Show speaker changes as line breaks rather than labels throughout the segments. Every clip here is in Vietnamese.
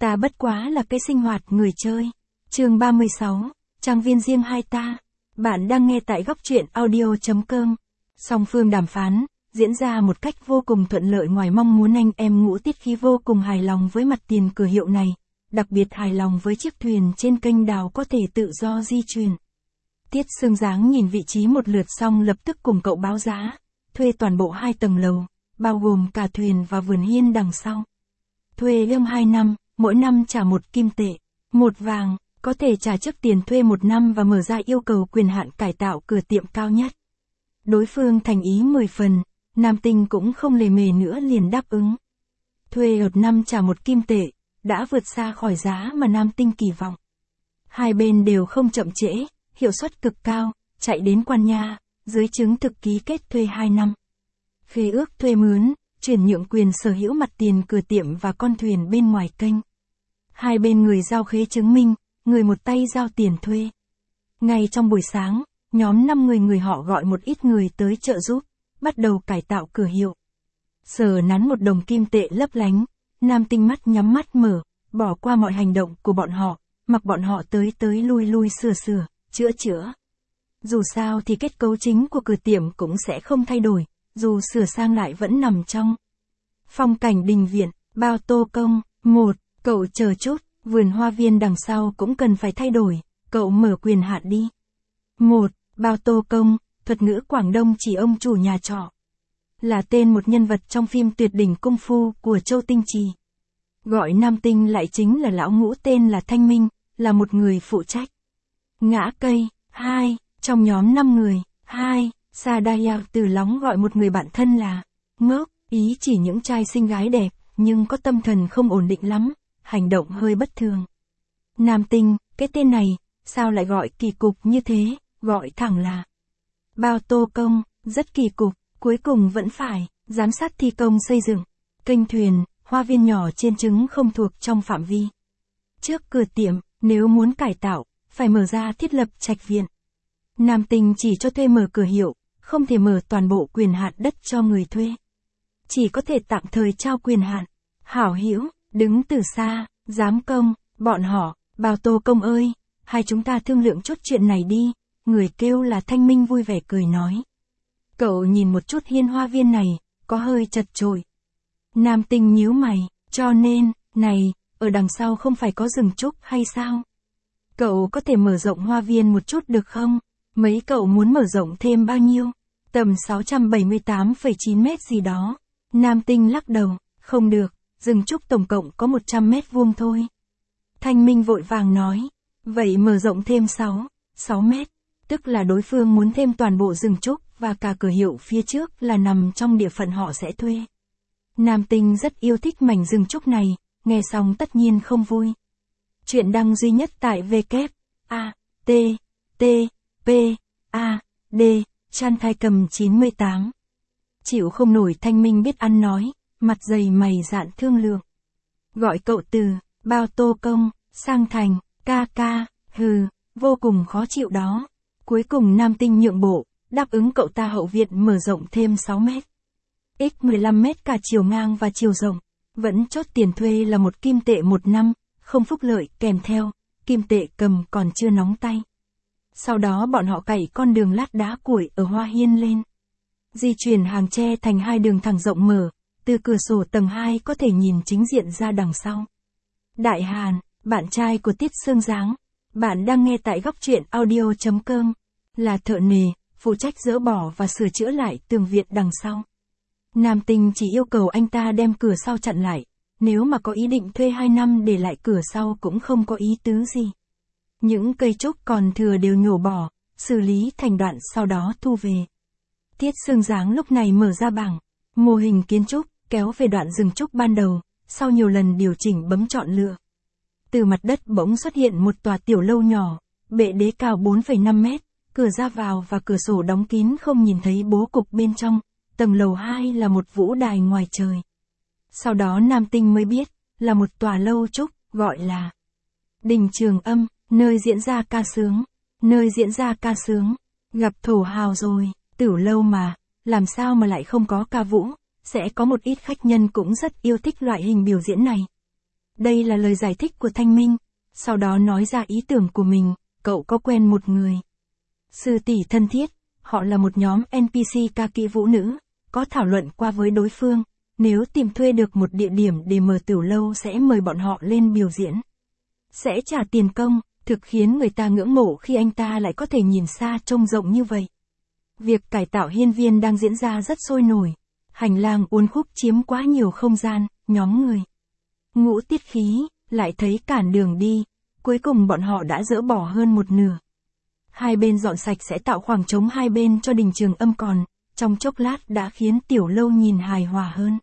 Ta bất quá là cái sinh hoạt người chơi. Chương 36, trang viên riêng hai ta. Bạn đang nghe tại góc truyện audio.com. Song phương đàm phán diễn ra một cách vô cùng thuận lợi ngoài mong muốn. Anh em Ngũ Tiết Khí vô cùng hài lòng với mặt tiền cửa hiệu này, đặc biệt hài lòng với chiếc thuyền trên kênh đào có thể tự do di chuyển. Tiết Sương Giáng nhìn vị trí một lượt xong lập tức cùng cậu báo giá, thuê toàn bộ 2 tầng lầu, bao gồm cả thuyền và vườn hiên đằng sau. Thuê êm 2 năm, mỗi năm trả 1 kim tệ, 1 vàng, có thể trả trước tiền thuê 1 năm và mở ra yêu cầu quyền hạn cải tạo cửa tiệm cao nhất. Đối phương thành ý 10 phần, Nam Tinh cũng không lề mề nữa liền đáp ứng. Thuê 1 năm trả 1 kim tệ, đã vượt xa khỏi giá mà Nam Tinh kỳ vọng. Hai bên đều không chậm trễ, hiệu suất cực cao, chạy đến Quan Nha, dưới chứng thực ký kết thuê 2 năm. Khế ước thuê mướn, chuyển nhượng quyền sở hữu mặt tiền cửa tiệm và con thuyền bên ngoài kênh. Hai bên người giao khế chứng minh, người một tay giao tiền thuê. Ngay trong buổi sáng, nhóm 5 người họ gọi một ít người tới trợ giúp, bắt đầu cải tạo cửa hiệu. Sờ nắn 1 đồng kim tệ lấp lánh, Nam Tinh mắt nhắm mắt mở, bỏ qua mọi hành động của bọn họ, mặc bọn họ tới lui sửa, chữa. Dù sao thì kết cấu chính của cửa tiệm cũng sẽ không thay đổi, dù sửa sang lại vẫn nằm trong phong cảnh đình viện, bao tô công. 1. Cậu chờ chút, vườn hoa viên đằng sau cũng cần phải thay đổi, cậu mở quyền hạn đi. 1. Bao tô công, thuật ngữ Quảng Đông chỉ ông chủ nhà trọ. Là tên một nhân vật trong phim tuyệt đỉnh cung phu của Châu Tinh Trì. Gọi Nam Tinh lại chính là lão Ngũ tên là Thanh Minh, là một người phụ trách. Ngã cây. 2. Trong nhóm 5 người, 2. Sadaya từ Lóng gọi một người bạn thân là ngốc, ý chỉ những trai xinh gái đẹp, nhưng có tâm thần không ổn định lắm, hành động hơi bất thường. Nam Tinh, cái tên này, sao lại gọi kỳ cục như thế, gọi thẳng là bao tô công, rất kỳ cục, cuối cùng vẫn phải giám sát thi công xây dựng. Kênh thuyền, hoa viên nhỏ trên trứng không thuộc trong phạm vi. Trước cửa tiệm, nếu muốn cải tạo, phải mở ra thiết lập trạch viện. Nam Tinh chỉ cho thuê mở cửa hiệu, không thể mở toàn bộ quyền hạn đất cho người thuê. Chỉ có thể tạm thời trao quyền hạn. Hảo hữu, đứng từ xa, giám công, bọn họ, bao tô công ơi, hai chúng ta thương lượng chốt chuyện này đi, người kêu là Thanh Minh vui vẻ cười nói. Cậu nhìn một chút hiên hoa viên này, có hơi chật chội. Nam Tinh nhíu mày, cho nên, này, ở đằng sau không phải có rừng trúc hay sao? Cậu có thể mở rộng hoa viên một chút được không? Mấy cậu muốn mở rộng thêm bao nhiêu? Tầm 678,9 mét gì đó. Nam Tinh lắc đầu, không được, rừng trúc tổng cộng có 100 mét vuông thôi. Thanh Minh vội vàng nói, vậy mở rộng thêm 6 mét, tức là đối phương muốn thêm toàn bộ rừng trúc và cả cửa hiệu phía trước là nằm trong địa phận họ sẽ thuê. Nam Tinh rất yêu thích mảnh rừng trúc này, nghe xong tất nhiên không vui. Chuyện đăng duy nhất tại www.a.t.t.p.a.d Chan Thai Cầm 98. Chịu không nổi Thanh Minh biết ăn nói, mặt dày mày dạn thương lượng. Gọi cậu từ bao tô công sang thành ca, vô cùng khó chịu đó. Cuối cùng Nam Tinh nhượng bộ, đáp ứng cậu ta hậu viện mở rộng thêm 6 mét. X 15 mét cả chiều ngang và chiều rộng. Vẫn chốt tiền thuê là 1 kim tệ 1 năm, không phúc lợi kèm theo, kim tệ cầm còn chưa nóng tay. Sau đó bọn họ cày con đường lát đá củi ở hoa hiên lên. Di chuyển hàng tre thành 2 đường thẳng rộng mở, từ cửa sổ tầng 2 có thể nhìn chính diện ra đằng sau. Đại Hàn, bạn trai của Tiết Sương Giáng, bạn đang nghe tại góc truyện audio.com, là thợ nề, phụ trách dỡ bỏ và sửa chữa lại tường viện đằng sau. Nam Tinh chỉ yêu cầu anh ta đem cửa sau chặn lại, nếu mà có ý định thuê 2 năm để lại cửa sau cũng không có ý tứ gì. Những cây trúc còn thừa đều nhổ bỏ, xử lý thành đoạn sau đó thu về. Tiết Sương Giáng lúc này mở ra bảng mô hình kiến trúc, kéo về đoạn rừng trúc ban đầu, sau nhiều lần điều chỉnh bấm chọn lựa. Từ mặt đất bỗng xuất hiện một tòa tiểu lâu nhỏ, bệ đế cao 4,5 mét, cửa ra vào và cửa sổ đóng kín không nhìn thấy bố cục bên trong, tầng lầu 2 là một vũ đài ngoài trời. Sau đó Nam Tinh mới biết, là một tòa lâu trúc, gọi là Đình Trường Âm, nơi diễn ra ca sướng, gặp thổ hào rồi, tửu lâu mà, làm sao mà lại không có ca vũ, sẽ có một ít khách nhân cũng rất yêu thích loại hình biểu diễn này. Đây là lời giải thích của Thanh Minh, sau đó nói ra ý tưởng của mình, cậu có quen một người sư tỷ thân thiết, họ là một nhóm NPC ca kỹ vũ nữ, có thảo luận qua với đối phương, nếu tìm thuê được một địa điểm để mở tiểu lâu sẽ mời bọn họ lên biểu diễn. Sẽ trả tiền công, thực khiến người ta ngưỡng mộ khi anh ta lại có thể nhìn xa trông rộng như vậy. Việc cải tạo hiên viên đang diễn ra rất sôi nổi, hành lang uốn khúc chiếm quá nhiều không gian, nhóm người Ngũ Tiết Khí lại thấy cản đường đi, cuối cùng bọn họ đã dỡ bỏ hơn một nửa. Hai bên dọn sạch sẽ tạo khoảng trống hai bên cho đình trường âm còn, trong chốc lát đã khiến tiểu lâu nhìn hài hòa hơn.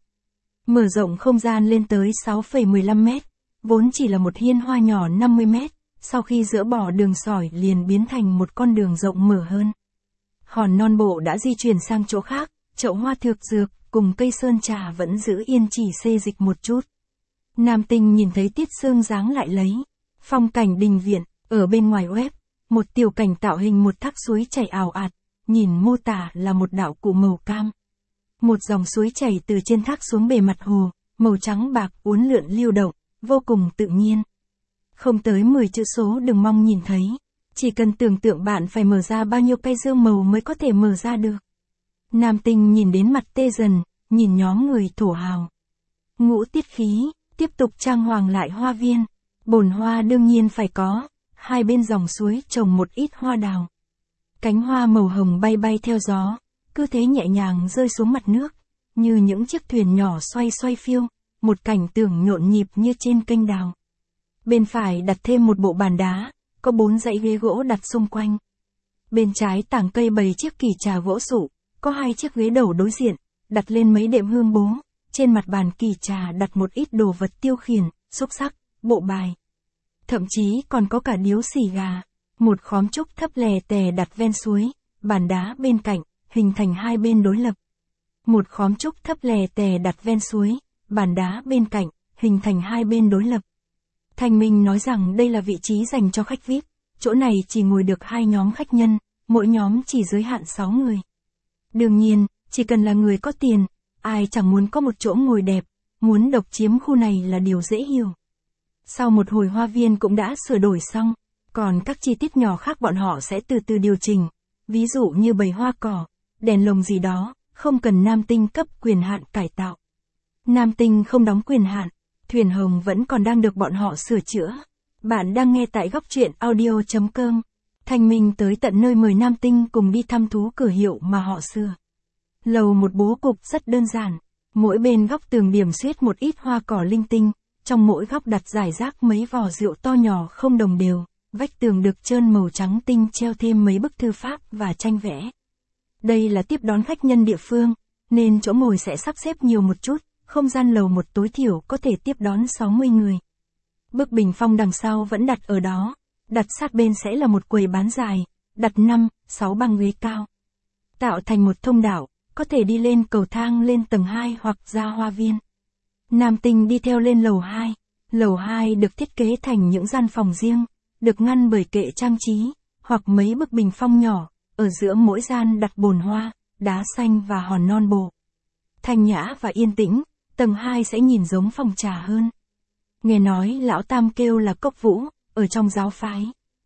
Mở rộng không gian lên tới 6,15 mét, vốn chỉ là một hiên hoa nhỏ 50 mét, sau khi dỡ bỏ đường sỏi liền biến thành một con đường rộng mở hơn. Hòn non bộ đã di chuyển sang chỗ khác, chậu hoa thược dược cùng cây sơn trà vẫn giữ yên chỉ xê dịch một chút. Nam Tinh nhìn thấy Tiết Sương dáng lại lấy phong cảnh đình viện, ở bên ngoài web, một tiểu cảnh tạo hình một thác suối chảy ào ạt, nhìn mô tả là một đạo cụ màu cam. Một dòng suối chảy từ trên thác xuống bề mặt hồ, màu trắng bạc uốn lượn lưu động, vô cùng tự nhiên. Không tới 10 chữ số đừng mong nhìn thấy, chỉ cần tưởng tượng bạn phải mở ra bao nhiêu cây dương màu mới có thể mở ra được. Nam Tinh nhìn đến mặt tê dần, nhìn nhóm người thổ hào. Ngũ Tiết Khí tiếp tục trang hoàng lại hoa viên, bồn hoa đương nhiên phải có, hai bên dòng suối trồng một ít hoa đào. Cánh hoa màu hồng bay bay theo gió, cứ thế nhẹ nhàng rơi xuống mặt nước, như những chiếc thuyền nhỏ xoay xoay phiêu, một cảnh tượng nhộn nhịp như trên kênh đào. Bên phải đặt thêm một bộ bàn đá, có 4 dãy ghế gỗ đặt xung quanh. Bên trái tảng cây bày chiếc kỷ trà gỗ sụ, có 2 chiếc ghế đầu đối diện, đặt lên mấy đệm hương bố, trên mặt bàn kỷ trà đặt một ít đồ vật tiêu khiển, xúc xắc, bộ bài. Thậm chí còn có cả điếu xì gà, một khóm trúc thấp lè tè đặt ven suối, bàn đá bên cạnh, hình thành hai bên đối lập. Một khóm trúc thấp lè tè đặt ven suối, bàn đá bên cạnh, hình thành hai bên đối lập. Thanh Minh nói rằng đây là vị trí dành cho khách VIP, chỗ này chỉ ngồi được 2 nhóm khách nhân, mỗi nhóm chỉ giới hạn 6 người. Đương nhiên, chỉ cần là người có tiền, ai chẳng muốn có một chỗ ngồi đẹp, muốn độc chiếm khu này là điều dễ hiểu. Sau một hồi hoa viên cũng đã sửa đổi xong, còn các chi tiết nhỏ khác bọn họ sẽ từ từ điều chỉnh, ví dụ như bầy hoa cỏ, đèn lồng gì đó, không cần Nam Tinh cấp quyền hạn cải tạo. Nam Tinh không đóng quyền hạn, thuyền hồng vẫn còn đang được bọn họ sửa chữa. Bạn đang nghe tại góc truyện audio.com. Thanh Minh tới tận nơi mời Nam Tinh cùng đi thăm thú cửa hiệu mà họ sửa. Lầu một bố cục rất đơn giản, mỗi bên góc tường điểm xuyết một ít hoa cỏ linh tinh, trong mỗi góc đặt rải rác mấy vò rượu to nhỏ không đồng đều, vách tường được trơn màu trắng tinh treo thêm mấy bức thư pháp và tranh vẽ. Đây là tiếp đón khách nhân địa phương, nên chỗ ngồi sẽ sắp xếp nhiều một chút, không gian lầu một tối thiểu có thể tiếp đón 60 người. Bức bình phong đằng sau vẫn đặt ở đó, đặt sát bên sẽ là một quầy bán dài, đặt 5, 6 băng ghế cao. Tạo thành một thông đạo, có thể đi lên cầu thang lên tầng 2 hoặc ra hoa viên. Nam Tinh đi theo lên lầu 2. Lầu 2 được thiết kế thành những gian phòng riêng, được ngăn bởi kệ trang trí, hoặc mấy bức bình phong nhỏ, ở giữa mỗi gian đặt bồn hoa, đá xanh và hòn non bộ. Thanh nhã và yên tĩnh, tầng 2 sẽ nhìn giống phòng trà hơn. Nghe nói lão Tam kêu là Cốc Vũ, ở trong giáo phái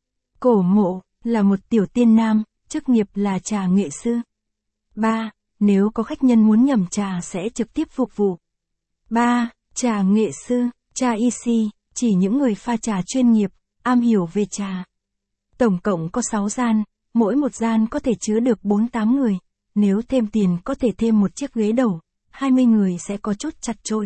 Cổ Mộ, là một tiểu tiên nam, chức nghiệp là trà nghệ sư. 3. Nếu có khách nhân muốn nhầm trà sẽ trực tiếp phục vụ. 3. Trà nghệ sư, trà IC, chỉ những người pha trà chuyên nghiệp, am hiểu về trà. Tổng cộng có 6 gian, mỗi một gian có thể chứa được 4-8 người, nếu thêm tiền có thể thêm một chiếc ghế đầu, 20 người sẽ có chút chặt trội.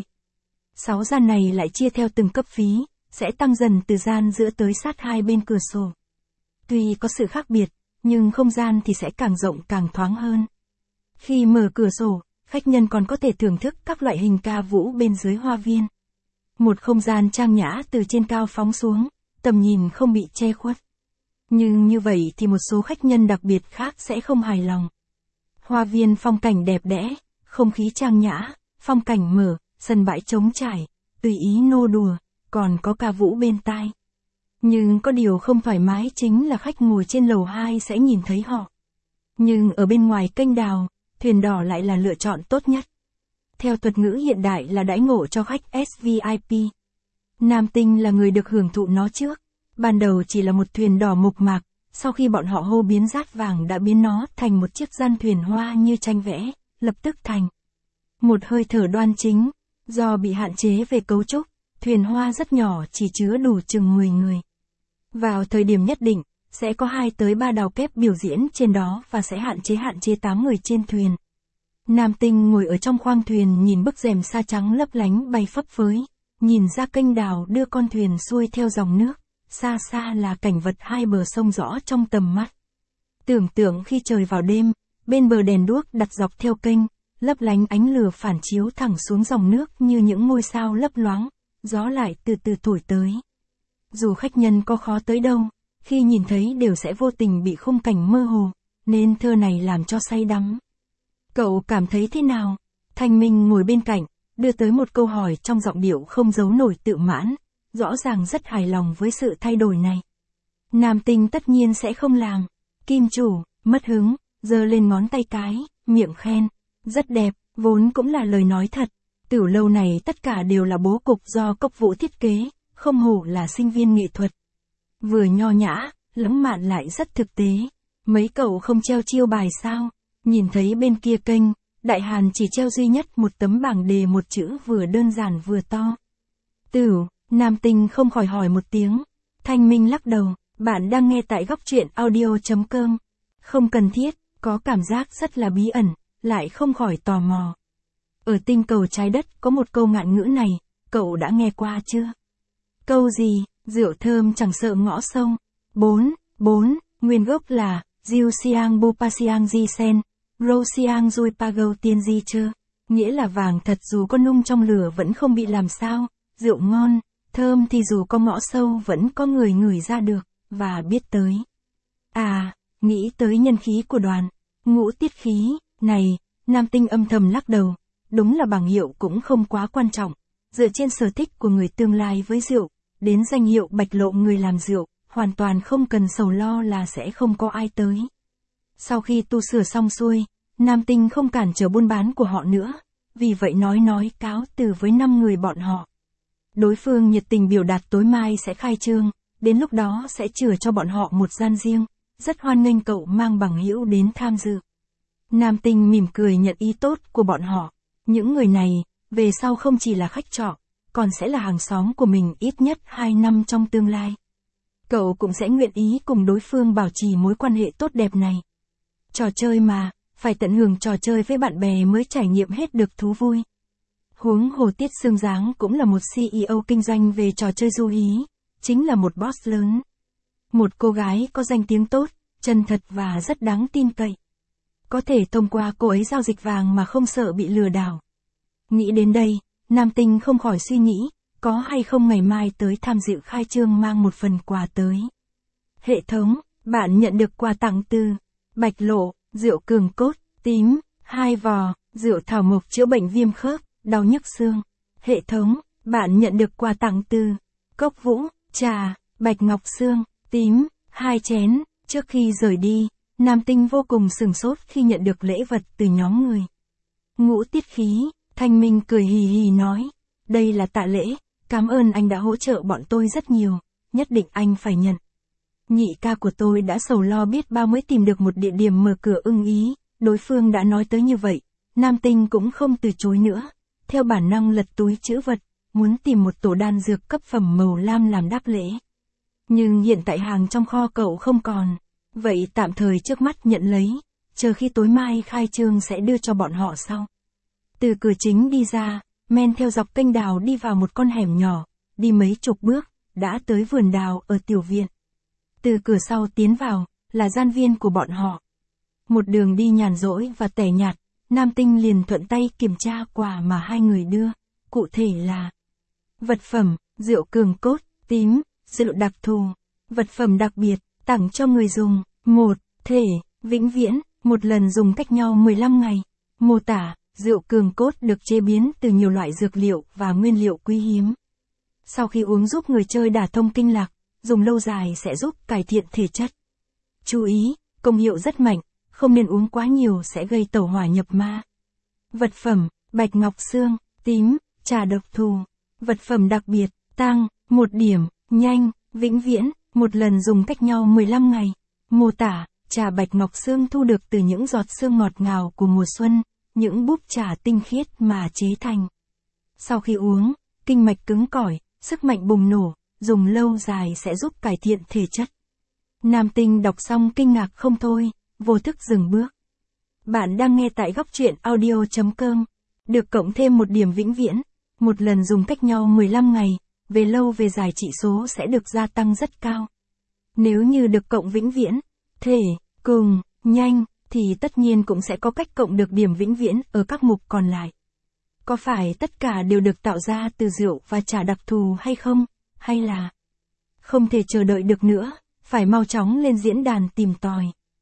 6 gian này lại chia theo từng cấp phí, sẽ tăng dần từ gian giữa tới sát hai bên cửa sổ. Tuy có sự khác biệt, nhưng không gian thì sẽ càng rộng càng thoáng hơn. Khi mở cửa sổ, khách nhân còn có thể thưởng thức các loại hình ca vũ bên dưới hoa viên. Một không gian trang nhã từ trên cao phóng xuống, tầm nhìn không bị che khuất. Nhưng như vậy thì một số khách nhân đặc biệt khác sẽ không hài lòng. Hoa viên phong cảnh đẹp đẽ, không khí trang nhã, phong cảnh mở, sân bãi trống trải, tùy ý nô đùa, còn có ca vũ bên tai. Nhưng có điều không thoải mái chính là khách ngồi trên lầu 2 sẽ nhìn thấy họ. Nhưng ở bên ngoài kênh đào, thuyền đỏ lại là lựa chọn tốt nhất. Theo thuật ngữ hiện đại là đãi ngộ cho khách SVIP. Nam Tinh là người được hưởng thụ nó trước. Ban đầu chỉ là một thuyền đỏ mộc mạc, sau khi bọn họ hô biến dát vàng đã biến nó thành một chiếc gian thuyền hoa như tranh vẽ, lập tức thành một hơi thở đoan chính. Do bị hạn chế về cấu trúc, thuyền hoa rất nhỏ chỉ chứa đủ chừng 10 người. Vào thời điểm nhất định, sẽ có 2 tới 3 đào kép biểu diễn trên đó và sẽ hạn chế 8 người trên thuyền. Nam Tinh ngồi ở trong khoang thuyền nhìn bức rèm sa trắng lấp lánh bay phấp phới, nhìn ra kênh đào đưa con thuyền xuôi theo dòng nước, xa xa là cảnh vật hai bờ sông rõ trong tầm mắt. Tưởng tượng khi trời vào đêm, bên bờ đèn đuốc đặt dọc theo kênh, lấp lánh ánh lửa phản chiếu thẳng xuống dòng nước như những ngôi sao lấp loáng, gió lại từ từ thổi tới. Dù khách nhân có khó tới đâu, khi nhìn thấy đều sẽ vô tình bị khung cảnh mơ hồ, nên thơ này làm cho say đắm. Cậu cảm thấy thế nào? Thanh Minh ngồi bên cạnh, đưa tới một câu hỏi trong giọng điệu không giấu nổi tự mãn, rõ ràng rất hài lòng với sự thay đổi này. Nam Tinh tất nhiên sẽ không làm. Kim chủ, mất hứng, giơ lên ngón tay cái, miệng khen. Rất đẹp, vốn cũng là lời nói thật. Tiểu lâu này tất cả đều là bố cục do Cốc Vũ thiết kế, không hổ là sinh viên nghệ thuật. Vừa nho nhã, lãng mạn lại rất thực tế. Mấy cậu không treo chiêu bài sao? Nhìn thấy bên kia kênh, Đại Hàn chỉ treo duy nhất một tấm bảng đề một chữ vừa đơn giản vừa to. Tửu, Nam Tinh không khỏi hỏi một tiếng. Thanh Minh lắc đầu, bạn đang nghe tại góc truyện audio.com. Không cần thiết, có cảm giác rất là bí ẩn, lại không khỏi tò mò. Ở tinh cầu trái đất có một câu ngạn ngữ này, cậu đã nghe qua chưa? Câu gì? Rượu thơm chẳng sợ ngõ sông. 4. Nguyên gốc là Jiu Siang Bu Pa Siang Ji Sen, Ro Siang Jui Pa Gâu Tiên Di Chơ. Nghĩa là vàng thật dù có nung trong lửa vẫn không bị làm sao, rượu ngon, thơm thì dù có ngõ sâu vẫn có người ngửi ra được, và biết tới. À, nghĩ tới nhân khí của đoàn, ngũ tiết khí, này, Nam Tinh âm thầm lắc đầu, đúng là bảng hiệu cũng không quá quan trọng, dựa trên sở thích của người tương lai với rượu, đến danh hiệu bạch lộ người làm rượu, hoàn toàn không cần sầu lo là sẽ không có ai tới. Sau khi tu sửa xong xuôi, Nam Tinh không cản trở buôn bán của họ nữa, vì vậy nói cáo từ với 5 người bọn họ. Đối phương nhiệt tình biểu đạt tối mai sẽ khai trương, đến lúc đó sẽ chừa cho bọn họ một gian riêng, rất hoan nghênh cậu mang bằng hữu đến tham dự. Nam Tinh mỉm cười nhận ý tốt của bọn họ, những người này, về sau không chỉ là khách trọ, còn sẽ là hàng xóm của mình ít nhất 2 năm trong tương lai. Cậu cũng sẽ nguyện ý cùng đối phương bảo trì mối quan hệ tốt đẹp này. Trò chơi mà, phải tận hưởng trò chơi với bạn bè mới trải nghiệm hết được thú vui. Huống hồ Tiết Sương Giáng cũng là một CEO kinh doanh về trò chơi du hí, chính là một boss lớn. Một cô gái có danh tiếng tốt, chân thật và rất đáng tin cậy. Có thể thông qua cô ấy giao dịch vàng mà không sợ bị lừa đảo. Nghĩ đến đây, Nam Tinh không khỏi suy nghĩ, có hay không ngày mai tới tham dự khai trương mang một phần quà tới. Hệ thống, bạn nhận được quà tặng từ Bạch Lộ, rượu cường cốt, tím, 2 vò, rượu thảo mộc chữa bệnh viêm khớp, đau nhức xương. Hệ thống, bạn nhận được quà tặng từ Cốc Vũ, trà, bạch ngọc xương, tím, 2 chén. Trước khi rời đi, Nam Tinh vô cùng sửng sốt khi nhận được lễ vật từ nhóm người. Ngũ tiết khí, Thanh Minh cười hì hì nói, đây là tạ lễ, cảm ơn anh đã hỗ trợ bọn tôi rất nhiều, nhất định anh phải nhận. Nhị ca của tôi đã sầu lo biết bao mới tìm được một địa điểm mở cửa ưng ý, đối phương đã nói tới như vậy, Nam Tinh cũng không từ chối nữa, theo bản năng lật túi trữ vật, muốn tìm một tổ đan dược cấp phẩm màu lam làm đáp lễ. Nhưng hiện tại hàng trong kho cậu không còn, vậy tạm thời trước mắt nhận lấy, chờ khi tối mai khai trương sẽ đưa cho bọn họ sau. Từ cửa chính đi ra, men theo dọc kênh đào đi vào một con hẻm nhỏ, đi mấy chục bước, đã tới vườn đào ở tiểu viện. Từ cửa sau tiến vào, là gian viên của bọn họ. Một đường đi nhàn rỗi và tẻ nhạt, Nam Tinh liền thuận tay kiểm tra quà mà hai người đưa, cụ thể là vật phẩm, rượu cường cốt, tím, rượu đặc thù, vật phẩm đặc biệt, tặng cho người dùng, 1 thể, vĩnh viễn, một lần dùng cách nhau 15 ngày. Mô tả, rượu cường cốt được chế biến từ nhiều loại dược liệu và nguyên liệu quý hiếm. Sau khi uống giúp người chơi đả thông kinh lạc, dùng lâu dài sẽ giúp cải thiện thể chất. Chú ý, công hiệu rất mạnh, không nên uống quá nhiều sẽ gây tẩu hỏa nhập ma. Vật phẩm, bạch ngọc xương, tím, trà độc thù. Vật phẩm đặc biệt, tăng, 1 điểm, nhanh, vĩnh viễn, một lần dùng cách nhau 15 ngày. Mô tả, trà bạch ngọc xương thu được từ những giọt sương ngọt ngào của mùa xuân, những búp trà tinh khiết mà chế thành. Sau khi uống, kinh mạch cứng cỏi, sức mạnh bùng nổ, dùng lâu dài sẽ giúp cải thiện thể chất. Nam Tinh đọc xong kinh ngạc không thôi, vô thức dừng bước. Bạn đang nghe tại góc truyện audio.com. Được cộng thêm 1 điểm vĩnh viễn, một lần dùng cách nhau 15 ngày, về lâu về dài chỉ số sẽ được gia tăng rất cao. Nếu như được cộng vĩnh viễn, thể, cùng, nhanh, thì tất nhiên cũng sẽ có cách cộng được điểm vĩnh viễn ở các mục còn lại. Có phải tất cả đều được tạo ra từ rượu và trà đặc thù hay không? Hay là không thể chờ đợi được nữa, phải mau chóng lên diễn đàn tìm tòi.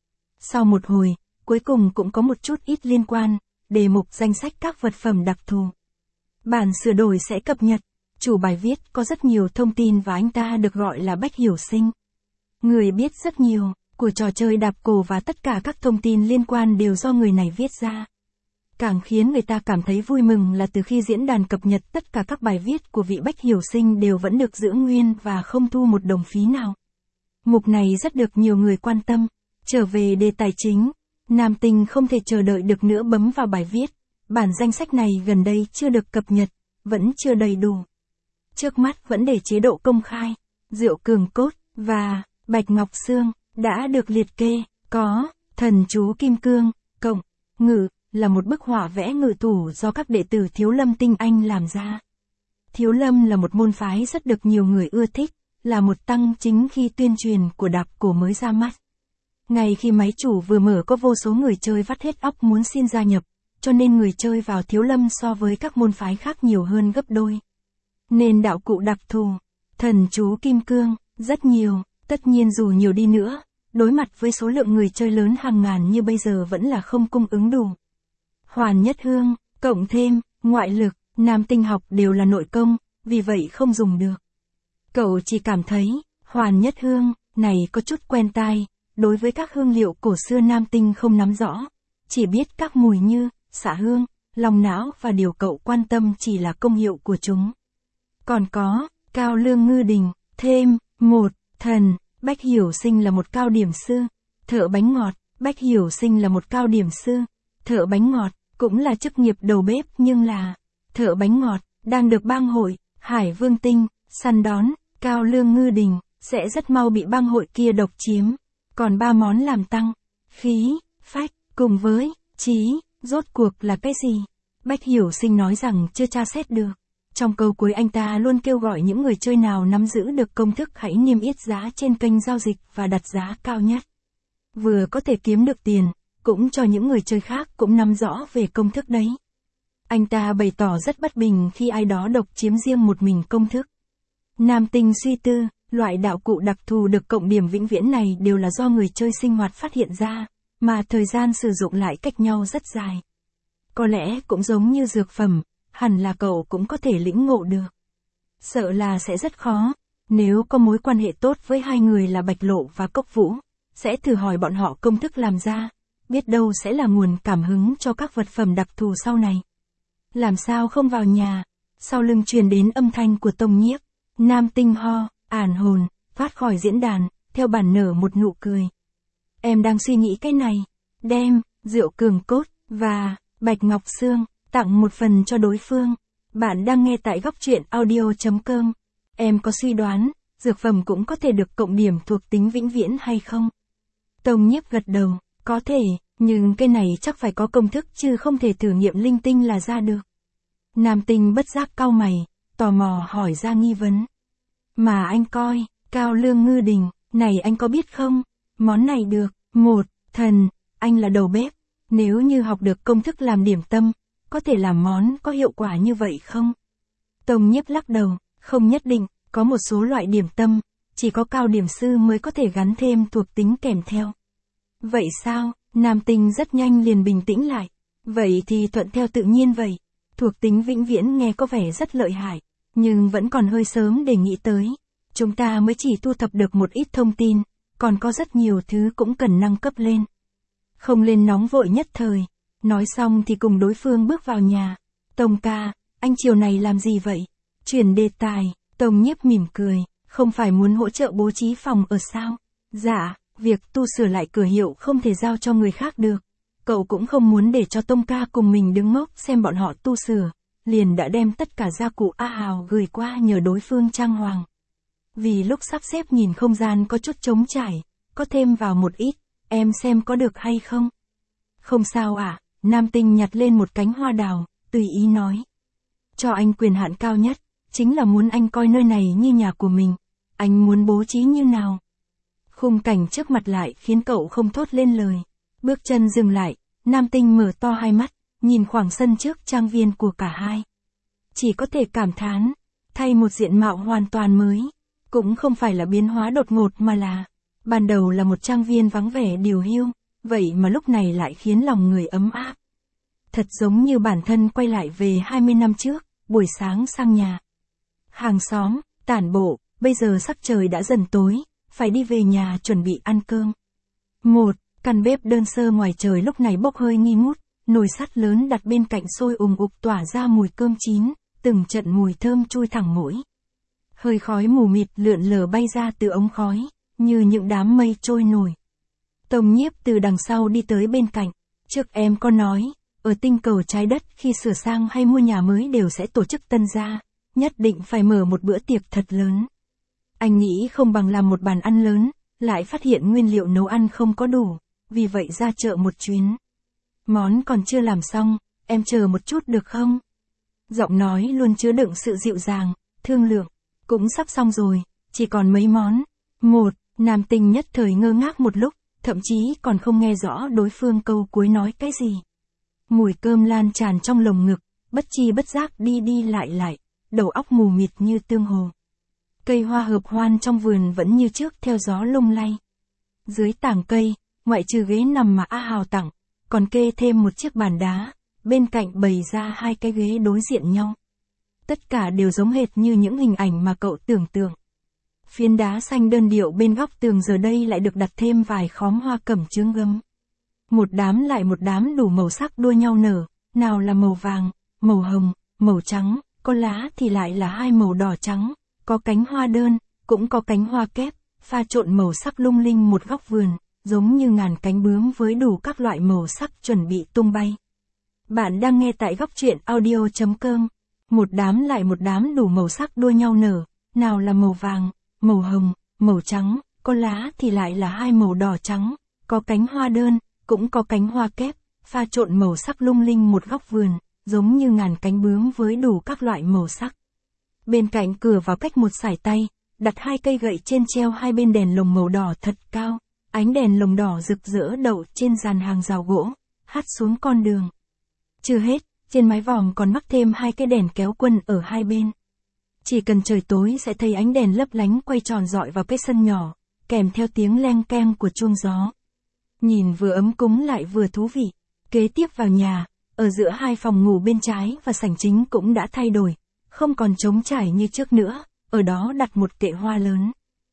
Sau một hồi, cuối cùng cũng có một chút ít liên quan, đề mục danh sách các vật phẩm đặc thù. Bản sửa đổi sẽ cập nhật, chủ bài viết có rất nhiều thông tin và anh ta được gọi là Bách Hiểu Sinh. Người biết rất nhiều, của trò chơi đạp cổ và tất cả các thông tin liên quan đều do người này viết ra. Càng khiến người ta cảm thấy vui mừng là từ khi diễn đàn cập nhật tất cả các bài viết của vị Bách Hiểu Sinh đều vẫn được giữ nguyên và không thu một đồng phí nào. Mục này rất được nhiều người quan tâm. Trở về đề tài chính, Nam Tinh không thể chờ đợi được nữa bấm vào bài viết. Bản danh sách này gần đây chưa được cập nhật, vẫn chưa đầy đủ. Trước mắt vẫn để chế độ công khai, rượu cường cốt và bạch ngọc xương đã được liệt kê, có thần chú kim cương, cộng, ngự, là một bức họa vẽ ngự tủ do các đệ tử Thiếu Lâm Tinh Anh làm ra. Thiếu Lâm là một môn phái rất được nhiều người ưa thích, là một tăng chính khi tuyên truyền của đạp cổ mới ra mắt. Ngay khi máy chủ vừa mở có vô số người chơi vắt hết óc muốn xin gia nhập, cho nên người chơi vào Thiếu Lâm so với các môn phái khác nhiều hơn gấp đôi. Nên đạo cụ đặc thù, thần chú kim cương, rất nhiều, tất nhiên dù nhiều đi nữa, đối mặt với số lượng người chơi lớn hàng ngàn như bây giờ vẫn là không cung ứng đủ. Hoàn nhất hương, cộng thêm, ngoại lực, Nam Tinh học đều là nội công, vì vậy không dùng được. Cậu chỉ cảm thấy, hoàn nhất hương, này có chút quen tai, đối với các hương liệu cổ xưa Nam Tinh không nắm rõ, chỉ biết các mùi như, xạ hương, lòng não và điều cậu quan tâm chỉ là công hiệu của chúng. Còn có, cao lương ngư đình, thêm, 1, thần, Bách Hiểu Sinh là một cao điểm sư, thợ bánh ngọt, Bách Hiểu Sinh là một cao điểm sư, thợ bánh ngọt, cũng là chức nghiệp đầu bếp nhưng là thợ bánh ngọt, đang được bang hội, Hải Vương Tinh, săn đón, cao lương ngư đình, sẽ rất mau bị bang hội kia độc chiếm. Còn 3 món làm tăng, khí, phách, cùng với, trí, rốt cuộc là cái gì? Bách Hiểu Sinh nói rằng chưa tra xét được. Trong câu cuối anh ta luôn kêu gọi những người chơi nào nắm giữ được công thức hãy niêm yết giá trên kênh giao dịch và đặt giá cao nhất. Vừa có thể kiếm được tiền, cũng cho những người chơi khác cũng nắm rõ về công thức đấy. Anh ta bày tỏ rất bất bình khi ai đó độc chiếm riêng một mình công thức. Nam Tinh suy tư, loại đạo cụ đặc thù được cộng điểm vĩnh viễn này đều là do người chơi sinh hoạt phát hiện ra, mà thời gian sử dụng lại cách nhau rất dài. Có lẽ cũng giống như dược phẩm, hẳn là cậu cũng có thể lĩnh ngộ được. Sợ là sẽ rất khó, nếu có mối quan hệ tốt với hai người là Bạch Lộ và Cốc Vũ, sẽ thử hỏi bọn họ công thức làm ra, biết đâu sẽ là nguồn cảm hứng cho các vật phẩm đặc thù sau này. Làm sao không vào nhà, sau lưng truyền đến âm thanh của Tông Nhiếp, Nam Tinh ho, ản hồn, thoát khỏi diễn đàn, theo bản nở một nụ cười. Em đang suy nghĩ cái này, đem, rượu cường cốt, và, bạch ngọc xương, tặng một phần cho đối phương. Bạn đang nghe tại góc truyện audio.com. Em có suy đoán, dược phẩm cũng có thể được cộng điểm thuộc tính vĩnh viễn hay không? Tông Nhiếp gật đầu, có thể, nhưng cái này chắc phải có công thức chứ không thể thử nghiệm linh tinh là ra được. Nam Tinh bất giác cau mày, tò mò hỏi ra nghi vấn. Mà anh coi, cao lương ngư đình, này anh có biết không? Món này được, 1, thần, anh là đầu bếp, nếu như học được công thức làm điểm tâm, có thể làm món có hiệu quả như vậy không? Tông Nhiếp lắc đầu, không nhất định, có một số loại điểm tâm, chỉ có cao điểm sư mới có thể gắn thêm thuộc tính kèm theo. Vậy sao? Nam Tinh rất nhanh liền bình tĩnh lại. Vậy thì thuận theo tự nhiên vậy. Thuộc tính vĩnh viễn nghe có vẻ rất lợi hại, nhưng vẫn còn hơi sớm để nghĩ tới. Chúng ta mới chỉ thu thập được một ít thông tin, còn có rất nhiều thứ cũng cần nâng cấp lên. Không lên nóng vội nhất thời. Nói xong thì cùng đối phương bước vào nhà. Tông ca, anh chiều này làm gì vậy? Chuyển đề tài, Tông Nhiếp mỉm cười, không phải muốn hỗ trợ bố trí phòng ở sao? Dạ, việc tu sửa lại cửa hiệu không thể giao cho người khác được. Cậu cũng không muốn để cho Tông ca cùng mình đứng ngốc xem bọn họ tu sửa, liền đã đem tất cả gia cụ A Hào gửi qua nhờ đối phương trang hoàng. Vì lúc sắp xếp nhìn không gian có chút trống trải, có thêm vào một ít, em xem có được hay không? Không sao ạ, Nam Tinh nhặt lên một cánh hoa đào, tùy ý nói. Cho anh quyền hạn cao nhất, chính là muốn anh coi nơi này như nhà của mình. Anh muốn bố trí như nào? Khung cảnh trước mặt lại khiến cậu không thốt lên lời. Bước chân dừng lại, Nam Tinh mở to hai mắt, nhìn khoảng sân trước trang viên của cả hai. Chỉ có thể cảm thán, thay một diện mạo hoàn toàn mới. Cũng không phải là biến hóa đột ngột mà là, ban đầu là một trang viên vắng vẻ điều hiu, vậy mà lúc này lại khiến lòng người ấm áp. Thật giống như bản thân quay lại về 20 năm trước, buổi sáng sang nhà. Hàng xóm, tản bộ, bây giờ sắc trời đã dần tối, phải đi về nhà chuẩn bị ăn cơm. Căn bếp đơn sơ ngoài trời lúc này bốc hơi nghi ngút, nồi sắt lớn đặt bên cạnh sôi ùng ục tỏa ra mùi cơm chín, từng trận mùi thơm chui thẳng mũi. Hơi khói mù mịt lượn lờ bay ra từ ống khói, như những đám mây trôi nổi. Tông Nhiếp từ đằng sau đi tới bên cạnh. Trước em có nói, ở tinh cầu trái đất khi sửa sang hay mua nhà mới đều sẽ tổ chức tân gia, nhất định phải mở một bữa tiệc thật lớn. Anh nghĩ không bằng làm một bàn ăn lớn, lại phát hiện nguyên liệu nấu ăn không có đủ, vì vậy ra chợ một chuyến. Món còn chưa làm xong, em chờ một chút được không? Giọng nói luôn chứa đựng sự dịu dàng, thương lượng. Cũng sắp xong rồi, chỉ còn mấy món. Nam Tinh nhất thời ngơ ngác một lúc, thậm chí còn không nghe rõ đối phương câu cuối nói cái gì. Mùi cơm lan tràn trong lồng ngực, bất chi bất giác đi đi lại, đầu óc mù mịt như tương hồ. Cây hoa hợp hoan trong vườn vẫn như trước theo gió lung lay. Dưới tảng cây, ngoại trừ ghế nằm mà A Hào tặng, còn kê thêm một chiếc bàn đá, bên cạnh bày ra hai cái ghế đối diện nhau. Tất cả đều giống hệt như những hình ảnh mà cậu tưởng tượng. Phiến đá xanh đơn điệu bên góc tường giờ đây lại được đặt thêm vài khóm hoa cẩm chướng gấm. Một đám lại một đám đủ màu sắc đua nhau nở, nào là màu vàng, màu hồng, màu trắng, có lá thì lại là hai màu đỏ trắng, có cánh hoa đơn, cũng có cánh hoa kép, pha trộn màu sắc lung linh một góc vườn, giống như ngàn cánh bướm với đủ các loại màu sắc chuẩn bị tung bay. Bạn đang nghe tại góc truyện audio.com. Một đám lại một đám đủ màu sắc đua nhau nở, nào là màu vàng, màu hồng, màu trắng, có lá thì lại là hai màu đỏ trắng, có cánh hoa đơn, cũng có cánh hoa kép, pha trộn màu sắc lung linh một góc vườn, giống như ngàn cánh bướm với đủ các loại màu sắc. Bên cạnh cửa vào cách một sải tay, đặt hai cây gậy trên treo hai bên đèn lồng màu đỏ thật cao, ánh đèn lồng đỏ rực rỡ đậu trên dàn hàng rào gỗ, hắt xuống con đường. Chưa hết, trên mái vòm còn mắc thêm hai cái đèn kéo quân ở hai bên. Chỉ cần trời tối sẽ thấy ánh đèn lấp lánh quay tròn rọi vào cái sân nhỏ, kèm theo tiếng leng keng của chuông gió. Nhìn vừa ấm cúng lại vừa thú vị. Kế tiếp vào nhà, ở giữa hai phòng ngủ bên trái và sảnh chính cũng đã thay đổi, không còn trống trải như trước nữa, ở đó đặt một kệ hoa lớn.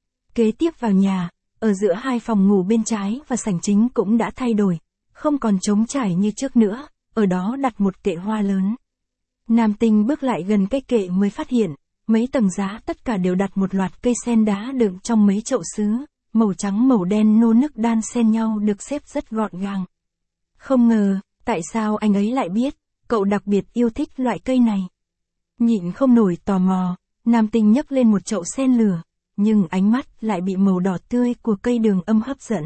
Kế tiếp vào nhà, ở giữa hai phòng ngủ bên trái và sảnh chính cũng đã thay đổi, không còn trống trải như trước nữa, ở đó đặt một kệ hoa lớn. Nam Tinh bước lại gần cái kệ mới phát hiện, mấy tầng giá tất cả đều đặt một loạt cây sen đá đựng trong mấy chậu sứ, màu trắng màu đen nô nức đan xen nhau được xếp rất gọn gàng. Không ngờ, tại sao anh ấy lại biết, cậu đặc biệt yêu thích loại cây này. Nhịn không nổi tò mò, Nam Tinh nhấc lên một chậu sen lửa, nhưng ánh mắt lại bị màu đỏ tươi của cây đường âm hấp dẫn.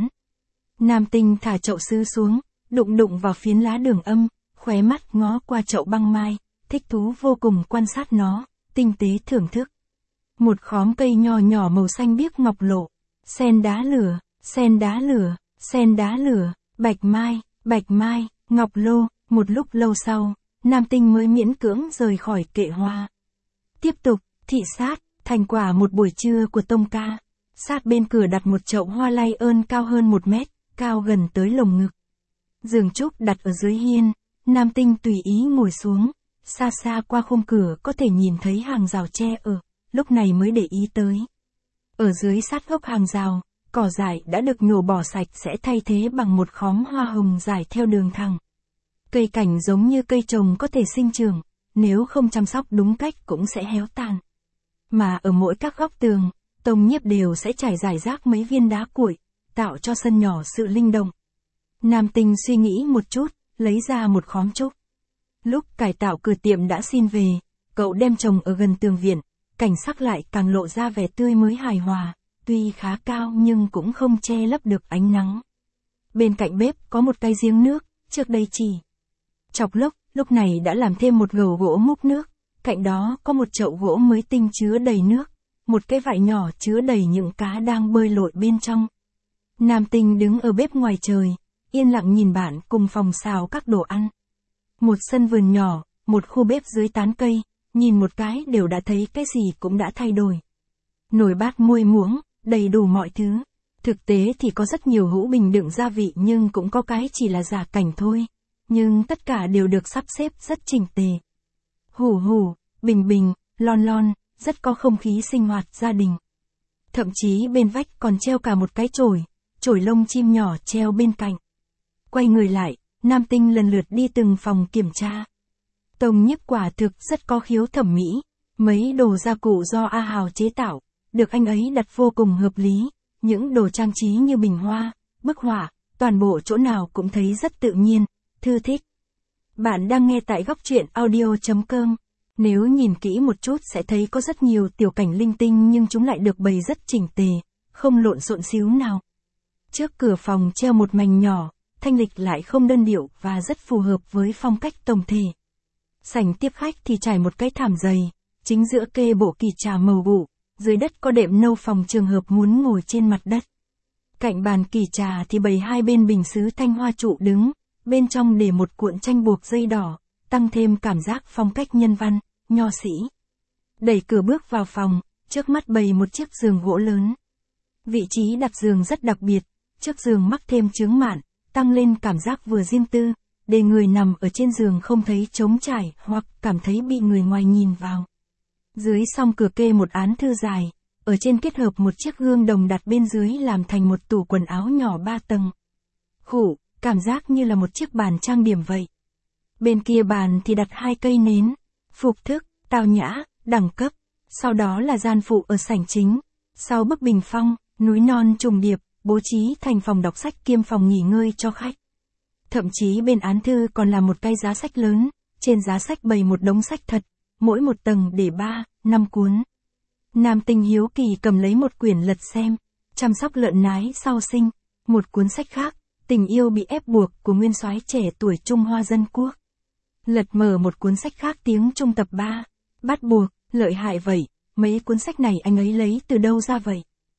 Nam Tinh thả chậu sứ xuống, đụng vào phiến lá đường âm, khóe mắt ngó qua chậu băng mai, thích thú vô cùng quan sát nó, tinh tế thưởng thức. Một khóm cây nho nhỏ màu xanh biếc ngọc lộ, sen đá lửa, sen đá lửa, sen đá lửa, bạch mai, ngọc lô. Một lúc lâu sau, Nam Tinh mới miễn cưỡng rời khỏi kệ hoa. Tiếp tục, thị sát, thành quả một buổi trưa của Tông ca. Sát bên cửa đặt một chậu hoa lay ơn cao hơn 1 mét, cao gần tới lồng ngực. Giường trúc đặt ở dưới hiên, Nam Tinh tùy ý ngồi xuống, xa xa qua khung cửa có thể nhìn thấy hàng rào tre ở, lúc này mới để ý tới. Ở dưới sát gốc hàng rào, cỏ dại đã được nhổ bỏ sạch sẽ thay thế bằng một khóm hoa hồng dài theo đường thẳng. Cây cảnh giống như cây trồng có thể sinh trưởng, nếu không chăm sóc đúng cách cũng sẽ héo tàn. Mà ở mỗi các góc tường, Tông Nhiếp đều sẽ trải rải rác mấy viên đá cuội, tạo cho sân nhỏ sự linh động. Nam Tinh suy nghĩ một chút, lấy ra một khóm trúc. Lúc cải tạo cửa tiệm đã xin về, cậu đem trồng ở gần tường viện, cảnh sắc lại càng lộ ra vẻ tươi mới hài hòa, tuy khá cao nhưng cũng không che lấp được ánh nắng. Bên cạnh bếp có một cái giếng nước, trước đây chỉ chọc lốc, lúc này đã làm thêm một gầu gỗ múc nước, cạnh đó có một chậu gỗ mới tinh chứa đầy nước, một cái vại nhỏ chứa đầy những cá đang bơi lội bên trong. Nam Tinh đứng ở bếp ngoài trời, yên lặng nhìn bạn cùng phòng xào các đồ ăn. Một sân vườn nhỏ, một khu bếp dưới tán cây, nhìn một cái đều đã thấy cái gì cũng đã thay đổi. Nồi bát muôi muỗng, đầy đủ mọi thứ. Thực tế thì có rất nhiều hũ bình đựng gia vị nhưng cũng có cái chỉ là giả cảnh thôi. Nhưng tất cả đều được sắp xếp rất chỉnh tề. Hủ hủ, bình bình, lon lon, rất có không khí sinh hoạt gia đình. Thậm chí bên vách còn treo cả một cái chổi lông chim nhỏ treo bên cạnh. Quay người lại, Nam Tinh lần lượt đi từng phòng kiểm tra. Tông Nhiếp quả thực rất có khiếu thẩm mỹ, mấy đồ gia cụ do A Hào chế tạo, được anh ấy đặt vô cùng hợp lý, những đồ trang trí như bình hoa, bức họa, toàn bộ chỗ nào cũng thấy rất tự nhiên, thư thích. Bạn đang nghe tại góc truyện audio.com. Nếu nhìn kỹ một chút sẽ thấy có rất nhiều tiểu cảnh linh tinh nhưng chúng lại được bày rất chỉnh tề, không lộn xộn xíu nào. Trước cửa phòng treo một mảnh nhỏ, thanh lịch lại không đơn điệu và rất phù hợp với phong cách tổng thể. Sảnh tiếp khách thì trải một cái thảm dày, chính giữa kê bộ kỳ trà màu bụ, dưới đất có đệm nâu phòng trường hợp muốn ngồi trên mặt đất. Cạnh bàn kỳ trà thì bày hai bên bình sứ thanh hoa trụ đứng, bên trong để một cuộn tranh buộc dây đỏ, tăng thêm cảm giác phong cách nhân văn, nho sĩ. Đẩy cửa bước vào phòng, trước mắt bày một chiếc giường gỗ lớn. Vị trí đặt giường rất đặc biệt, trước giường mắc thêm chướng mạn, tăng lên cảm giác vừa riêng tư, để người nằm ở trên giường không thấy trống trải hoặc cảm thấy bị người ngoài nhìn vào. Dưới song cửa kê một án thư dài, ở trên kết hợp một chiếc gương đồng đặt bên dưới làm thành một tủ quần áo nhỏ 3 tầng. Khủ, cảm giác như là một chiếc bàn trang điểm vậy. Bên kia bàn thì đặt 2 cây nến, phục thức, tao nhã, đẳng cấp, sau đó là gian phụ ở sảnh chính, sau bức bình phong, núi non trùng điệp, bố trí thành phòng đọc sách kiêm phòng nghỉ ngơi cho khách. Thậm chí bên án thư còn là một cái giá sách lớn, trên giá sách bày một đống sách thật, mỗi một tầng để 3, 5 cuốn. Nam Tinh hiếu kỳ cầm lấy một quyển lật xem, chăm sóc lợn nái sau sinh, một cuốn sách khác, tình yêu bị ép buộc của nguyên soái trẻ tuổi Trung Hoa Dân Quốc. Lật mở một cuốn sách khác tiếng Trung tập 3, bắt buộc, lợi hại vậy, mấy cuốn sách này anh ấy lấy từ đâu ra vậy?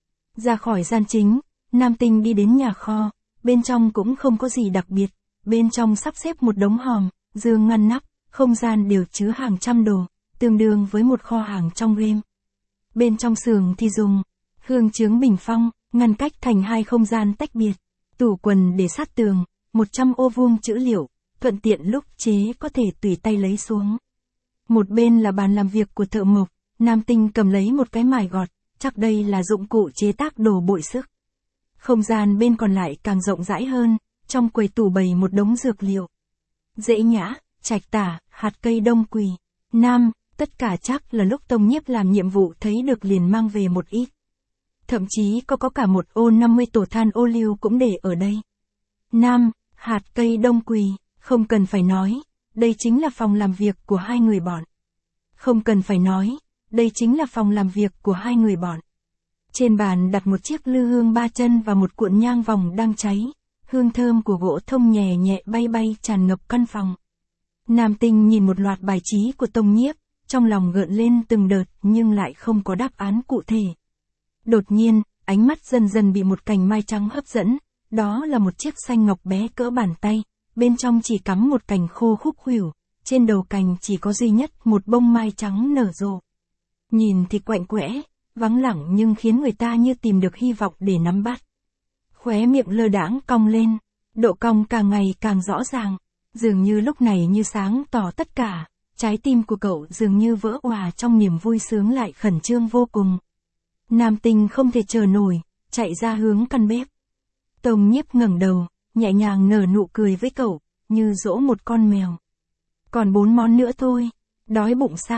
Ra khỏi gian chính, Nam Tinh đi đến nhà kho, bên trong cũng không có gì đặc biệt, bên trong sắp xếp một đống hòm, giường ngăn nắp, không gian đều chứa hàng trăm đồ, tương đương với một kho hàng trong game. Bên trong xưởng thì dùng hương chướng bình phong, ngăn cách thành 2 không gian tách biệt, tủ quần để sát tường, 100 ô vuông trữ liệu, thuận tiện lúc chế có thể tùy tay lấy xuống. Một bên là bàn làm việc của thợ mộc, Nam Tinh cầm lấy một cái mài gọt, chắc đây là dụng cụ chế tác đồ bội sức. Không gian bên còn lại càng rộng rãi hơn, trong quầy tủ bày một đống dược liệu. Dễ nhã, trạch tả, hạt cây đông quỳ, nam, tất cả chắc là lúc Tông Nhiếp làm nhiệm vụ thấy được liền mang về một ít. Thậm chí có cả một ô 50 tổ than ô liu cũng để ở đây. Nam, hạt cây đông quỳ, không cần phải nói, đây chính là phòng làm việc của 2 người bọn. Không cần phải nói, đây chính là phòng làm việc của 2 người bọn. Trên bàn đặt một chiếc lư hương 3 chân và một cuộn nhang vòng đang cháy, hương thơm của gỗ thông nhẹ nhẹ bay bay tràn ngập căn phòng. Nam Tinh nhìn một loạt bài trí của Tông Nhiếp, trong lòng gợn lên từng đợt nhưng lại không có đáp án cụ thể. Đột nhiên, ánh mắt dần dần bị một cành mai trắng hấp dẫn, đó là một chiếc xanh ngọc bé cỡ bàn tay, bên trong chỉ cắm một cành khô khúc khuỷu, trên đầu cành chỉ có duy nhất một bông mai trắng nở rộ. Nhìn thì quạnh quẽ, vắng lặng nhưng khiến người ta như tìm được hy vọng để nắm bắt. Khóe miệng lơ đãng cong lên, độ cong càng ngày càng rõ ràng, dường như lúc này như sáng tỏ tất cả, trái tim của cậu dường như vỡ òa trong niềm vui sướng lại khẩn trương vô cùng. Nam Tinh không thể chờ nổi, chạy ra hướng căn bếp. Tông Nhiếp ngẩng đầu, nhẹ nhàng nở nụ cười với cậu, như dỗ một con mèo. Còn 4 món nữa thôi, đói bụng sao?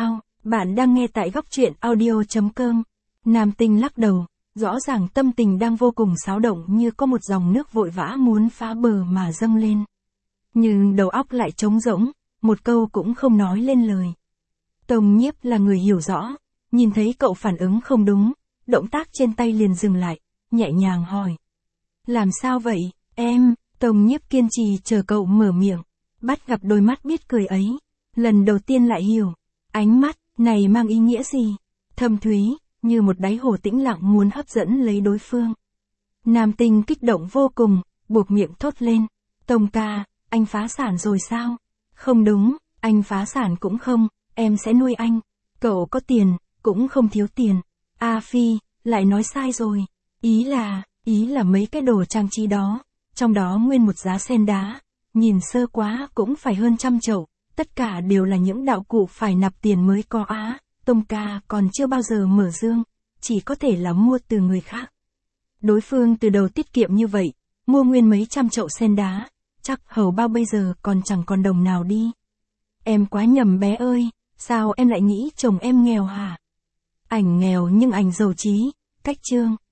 Bạn đang nghe tại góc truyện audio.com. Nam Tinh lắc đầu, rõ ràng tâm tình đang vô cùng xáo động như có một dòng nước vội vã muốn phá bờ mà dâng lên. Nhưng đầu óc lại trống rỗng, một câu cũng không nói lên lời. Tông Nhiếp là người hiểu rõ, nhìn thấy cậu phản ứng không đúng, động tác trên tay liền dừng lại, nhẹ nhàng hỏi. Làm sao vậy, em? Tông Nhiếp kiên trì chờ cậu mở miệng, bắt gặp đôi mắt biết cười ấy, lần đầu tiên lại hiểu, ánh mắt này mang ý nghĩa gì? Thâm thúy, như một đáy hồ tĩnh lặng muốn hấp dẫn lấy đối phương. Nam Tinh kích động vô cùng, buộc miệng thốt lên. Tông ca, anh phá sản rồi sao? Không đúng, anh phá sản cũng không, em sẽ nuôi anh. Cậu có tiền, cũng không thiếu tiền. A Phi, lại nói sai rồi. Ý là mấy cái đồ trang trí đó, trong đó nguyên một giá sen đá, nhìn sơ quá cũng phải hơn 100 chậu, tất cả đều là những đạo cụ phải nạp tiền mới có á. Tông ca còn chưa bao giờ mở dương, chỉ có thể là mua từ người khác. Đối phương từ đầu tiết kiệm như vậy, mua nguyên mấy trăm chậu sen đá, chắc hầu bao bây giờ còn chẳng còn đồng nào đi. Em quá nhầm bé ơi, sao em lại nghĩ chồng em nghèo hả? Ảnh nghèo nhưng ảnh giàu trí, cách chương.